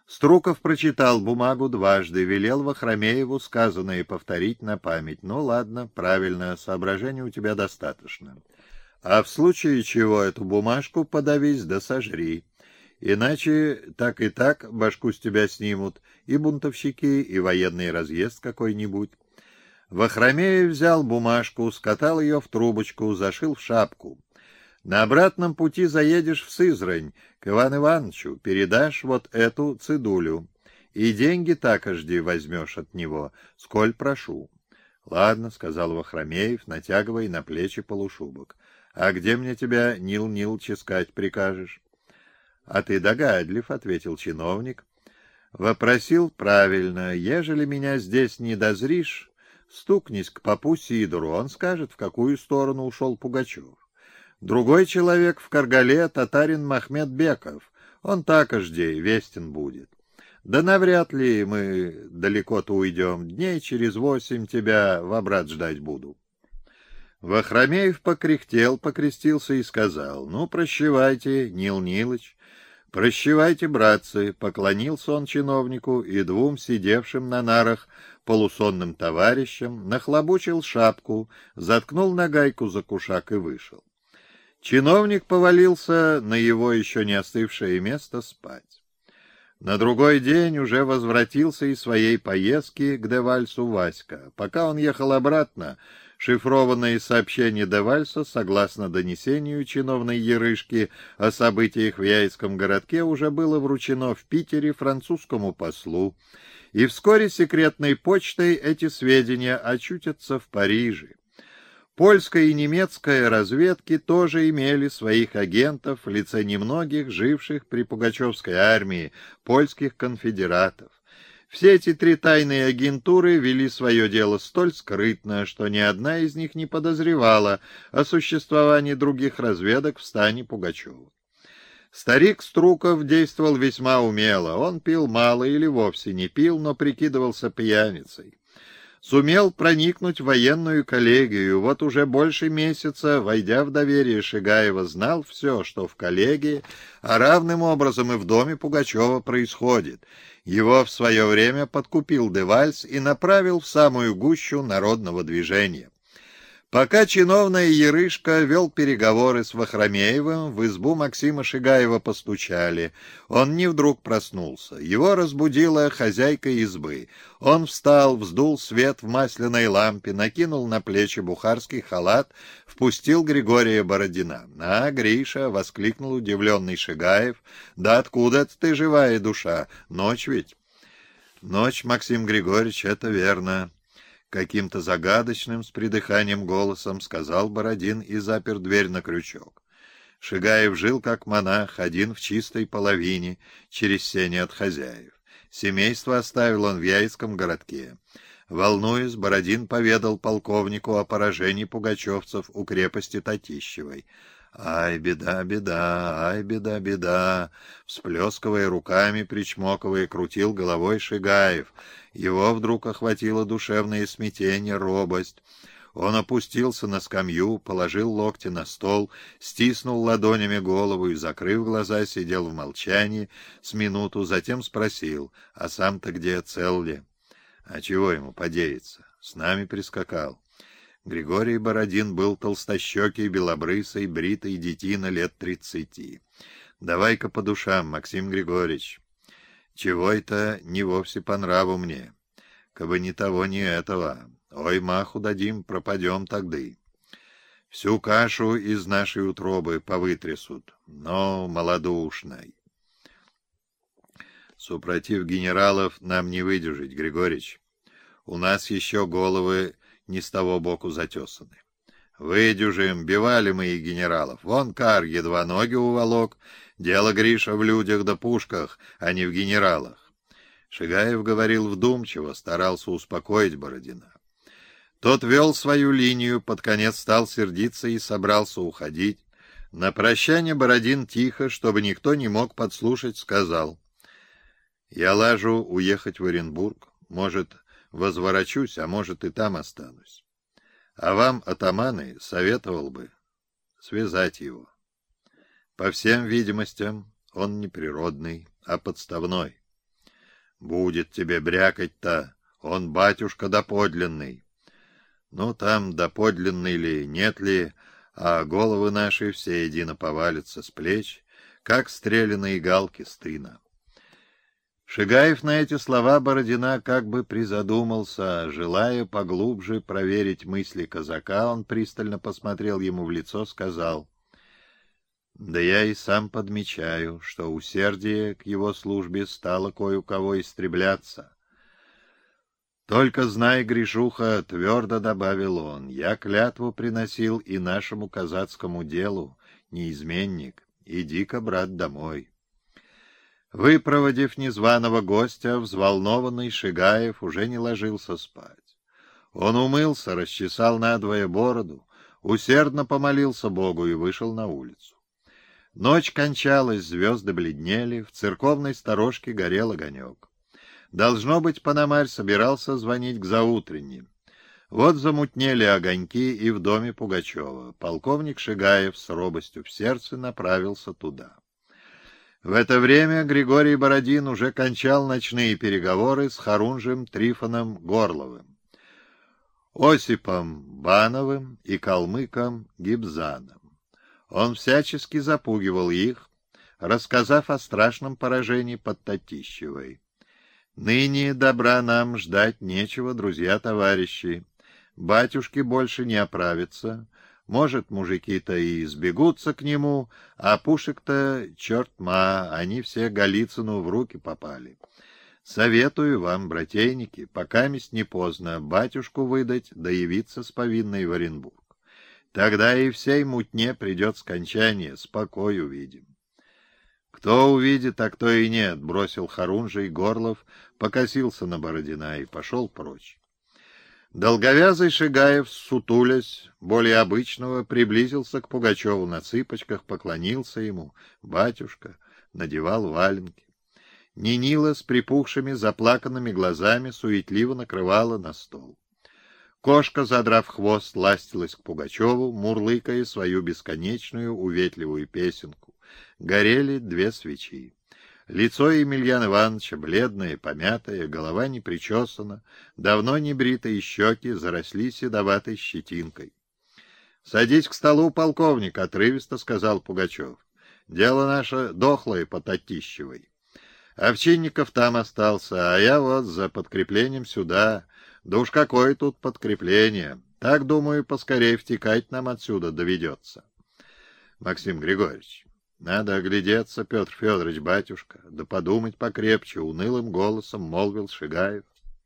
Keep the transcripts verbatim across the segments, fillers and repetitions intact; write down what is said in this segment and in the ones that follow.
Струков прочитал бумагу дважды, велел Вахромееву сказанное повторить на память. Ну ладно, правильно, соображений у тебя достаточно. А в случае чего эту бумажку подавись да сожри. Иначе так и так башку с тебя снимут и бунтовщики, и военный разъезд какой-нибудь. Вахромеев взял бумажку, скатал ее в трубочку, зашил в шапку. На обратном пути заедешь в Сызрань к Ивану Ивановичу, передашь вот эту цедулю. И деньги так жди возьмешь от него, сколь прошу. — Ладно, — сказал Вахромеев, натягивая на плечи полушубок. — А где мне тебя, Нил Нилыч, искать прикажешь? — А ты догадлив, — ответил чиновник. — Вопросил правильно. Ежели меня здесь не дозришь, стукнись к попу Сидору, он скажет, в какую сторону ушел Пугачев. Другой человек в Каргале — татарин Махмед Беков. Он так жди, вестен будет. Да навряд ли мы далеко-то уйдем. Дней через восемь тебя в обрат ждать буду. Вахромеев покряхтел, покрестился и сказал: — Ну, прощевайте, Нил Нилыч. — Прощевайте, братцы. Поклонился он чиновнику и двум сидевшим на нарах полусонным товарищам, нахлобучил шапку, заткнул нагайку за кушак и вышел. Чиновник повалился на его еще не остывшее место спать. На другой день уже возвратился из своей поездки к Девальсу Васька. Пока он ехал обратно, шифрованное сообщение Девальса, согласно донесению чиновной Ярышки о событиях в Яицком городке, уже было вручено в Питере французскому послу, и вскоре секретной почтой эти сведения очутятся в Париже. Польская и немецкая разведки тоже имели своих агентов в лице немногих живших при Пугачевской армии польских конфедератов. Все эти три тайные агентуры вели свое дело столь скрытно, что ни одна из них не подозревала о существовании других разведок в стане Пугачева. Старик Струков действовал весьма умело. Он пил мало или вовсе не пил, но прикидывался пьяницей. Сумел проникнуть в военную коллегию. Вот уже больше месяца, войдя в доверие Шигаева, знал все, что в коллегии, а равным образом и в доме Пугачева происходит. Его в свое время подкупил Девальс и направил в самую гущу народного движения. Пока чиновная Ярышка вел переговоры с Вахромеевым, в избу Максима Шигаева постучали. Он не вдруг проснулся. Его разбудила хозяйка избы. Он встал, вздул свет в масляной лампе, накинул на плечи бухарский халат, впустил Григория Бородина. — А, Гриша! — воскликнул удивленный Шигаев. — Да откуда это ты, живая душа? Ночь ведь? — Ночь, Максим Григорьевич, это верно. Каким-то загадочным, с придыханием голосом сказал Бородин и запер дверь на крючок. Шигаев жил как монах, один в чистой половине, через сени от хозяев. Семейство оставил он в Яицком городке. Волнуясь, Бородин поведал полковнику о поражении пугачевцев у крепости Татищевой. «Ай, беда, беда, ай, беда, беда!» Всплескивая руками, причмокивая, крутил головой Шигаев. Его вдруг охватило душевное смятение, робость. Он опустился на скамью, положил локти на стол, стиснул ладонями голову и, закрыв глаза, сидел в молчании с минуту, затем спросил: «А сам-то где, цел ли?» «А чего ему подеяться? С нами прискакал». Григорий Бородин был толстощекий, белобрысый, бритый детина лет тридцати. «Давай-ка по душам, Максим Григорьевич. Чего это не вовсе по нраву мне? Кабы ни того, ни этого. Ой, маху дадим, пропадем тогды. Всю кашу из нашей утробы повытрясут, но малодушной. Супротив генералов нам не выдержать, Григорьевич. У нас еще головы не с того боку затесаны. Выдюжим, бивали мы и генералов. Вон Кар едва ноги уволок. Дело, Гриша, в людях да пушках, а не в генералах». Шигаев говорил вдумчиво, старался успокоить Бородина. Тот вел свою линию, под конец стал сердиться и собрался уходить. На прощание Бородин тихо, чтобы никто не мог подслушать, сказал: «Я лажу уехать в Оренбург. Может, возворочусь, а может, и там останусь. А вам, атаманы, советовал бы связать его. По всем видимостям, он не природный, а подставной. Будет тебе брякать-то, он батюшка доподлинный. Ну, там доподлинный ли, нет ли, а головы наши все едино повалятся с плеч, как стреляные галки с тына. Шигаев на эти слова Бородина как бы призадумался. Желая поглубже проверить мысли казака, он пристально посмотрел ему в лицо, сказал: «Да я и сам подмечаю, что усердие к его службе стало кое у кого истребляться. Только знай, Гришуха, — твердо добавил он, — я клятву приносил и нашему казацкому делу, неизменник, иди-ка, брат, домой». Выпроводив незваного гостя, взволнованный Шигаев уже не ложился спать. Он умылся, расчесал надвое бороду, усердно помолился Богу и вышел на улицу. Ночь кончалась, звезды бледнели, в церковной сторожке горел огонек. Должно быть, Пономарь собирался звонить к заутренним. Вот замутнели огоньки и в доме Пугачева. Полковник Шигаев с робостью в сердце направился туда. В это время Григорий Бородин уже кончал ночные переговоры с Хорунжем Трифоном Горловым, Осипом Бановым и калмыком Гибзаном. Он всячески запугивал их, рассказав о страшном поражении под Татищевой. «Ныне добра нам ждать нечего, друзья-товарищи. Батюшки больше не оправятся. Может, мужики-то и сбегутся к нему, а пушек-то, черт-ма, они все Голицыну в руки попали. Советую вам, братейники, покаместь не поздно, батюшку выдать, да явиться с повинной в Оренбург. Тогда и всей мутне придет скончание, спокой увидим». «Кто увидит, а кто и нет», — бросил Хорунжий Горлов, покосился на Бородина и пошел прочь. Долговязый Шигаев, сутулясь, более обычного, приблизился к Пугачеву на цыпочках, поклонился ему. Батюшка надевал валенки. Нинила с припухшими, заплаканными глазами суетливо накрывала на стол. Кошка, задрав хвост, ластилась к Пугачеву, мурлыкая свою бесконечную уветливую песенку. Горели две свечи. Лицо Емельяна Ивановича бледное, помятое, голова не причесана, давно не бритые щеки заросли седоватой щетинкой. — Садись к столу, полковник, — отрывисто сказал Пугачев. — Дело наше дохлое по Татищевой. Овчинников там остался, а я вот за подкреплением сюда. Да уж какое тут подкрепление. Так, думаю, поскорей втекать нам отсюда доведется. Максим Григорьевич, надо оглядеться, Петр Федорович, батюшка, да подумать покрепче, — унылым голосом молвил Шигаев,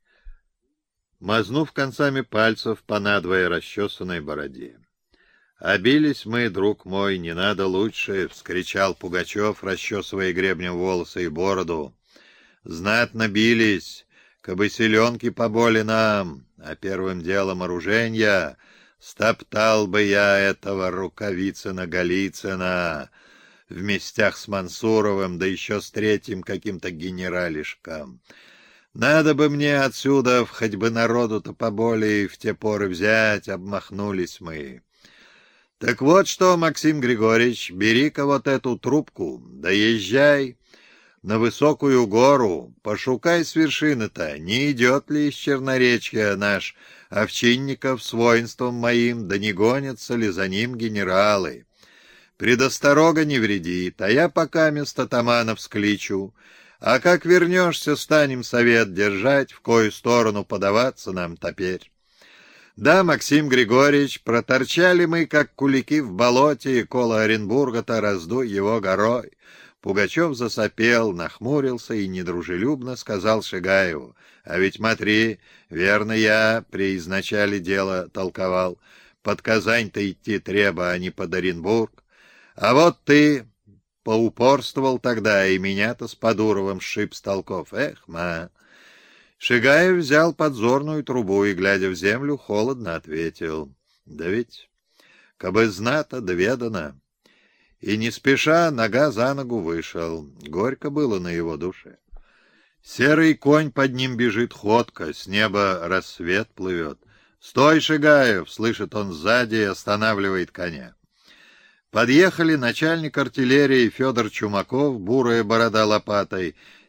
мазнув концами пальцев по надвое расчесанной бороде. — Обились мы, друг мой, не надо лучше, — вскричал Пугачев, расчесывая гребнем волосы и бороду. — Знатно бились, кабы селенки поболи нам, а первым делом оруженья стоптал бы я этого Рукавицына-Голицына в местях с Мансуровым, да еще с третьим каким-то генералишком. Надо бы мне отсюда хоть бы народу-то поболее в те поры взять, обмахнулись мы. Так вот что, Максим Григорьевич, бери-ка вот эту трубку, да езжай на высокую гору, пошукай с вершины-то, не идет ли из Черноречья наш Овчинников с воинством моим, да не гонятся ли за ним генералы. Предосторога не вредит, а я пока место атаманов скличу. А как вернешься, станем совет держать, в кою сторону подаваться нам теперь. Да, Максим Григорьевич, проторчали мы, как кулики в болоте, коло Оренбурга-то раздуй его горой. Пугачев засопел, нахмурился и недружелюбно сказал Шигаеву: — А ведь смотри, верно я при изначале дела толковал. Под Казань-то идти треба, а не под Оренбург. А вот ты поупорствовал тогда, и меня-то с Подуровым сшиб с толков. Эх, ма! Шигаев взял подзорную трубу и, глядя в землю, холодно ответил: — Да ведь, кабы знато, доведано. И не спеша нога за ногу вышел. Горько было на его душе. Серый конь под ним бежит ходко, с неба рассвет плывет. — Стой, Шигаев! — слышит он сзади и останавливает коня. Подъехали начальник артиллерии Федор Чумаков, бурая борода лопатой,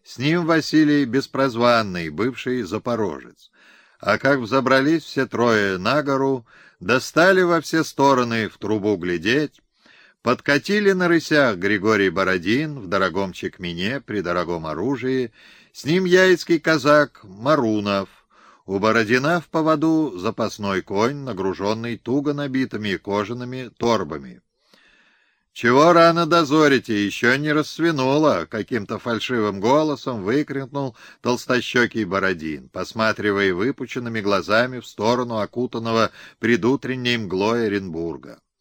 С ним Василий Беспрозванный, бывший запорожец. А как взобрались все трое на гору, достали во все стороны в трубу глядеть, подкатили на рысях Григорий Бородин в дорогом чекмене при дорогом оружии, с ним яицкий казак Марунов, у Бородина в поводу запасной конь, нагруженный туго набитыми кожаными торбами. «Чего рано дозорите? Еще не рассвинуло!» — каким-то фальшивым голосом выкрикнул толстощекий Бородин, посматривая выпученными глазами в сторону окутанного предутренней мглой Оренбурга.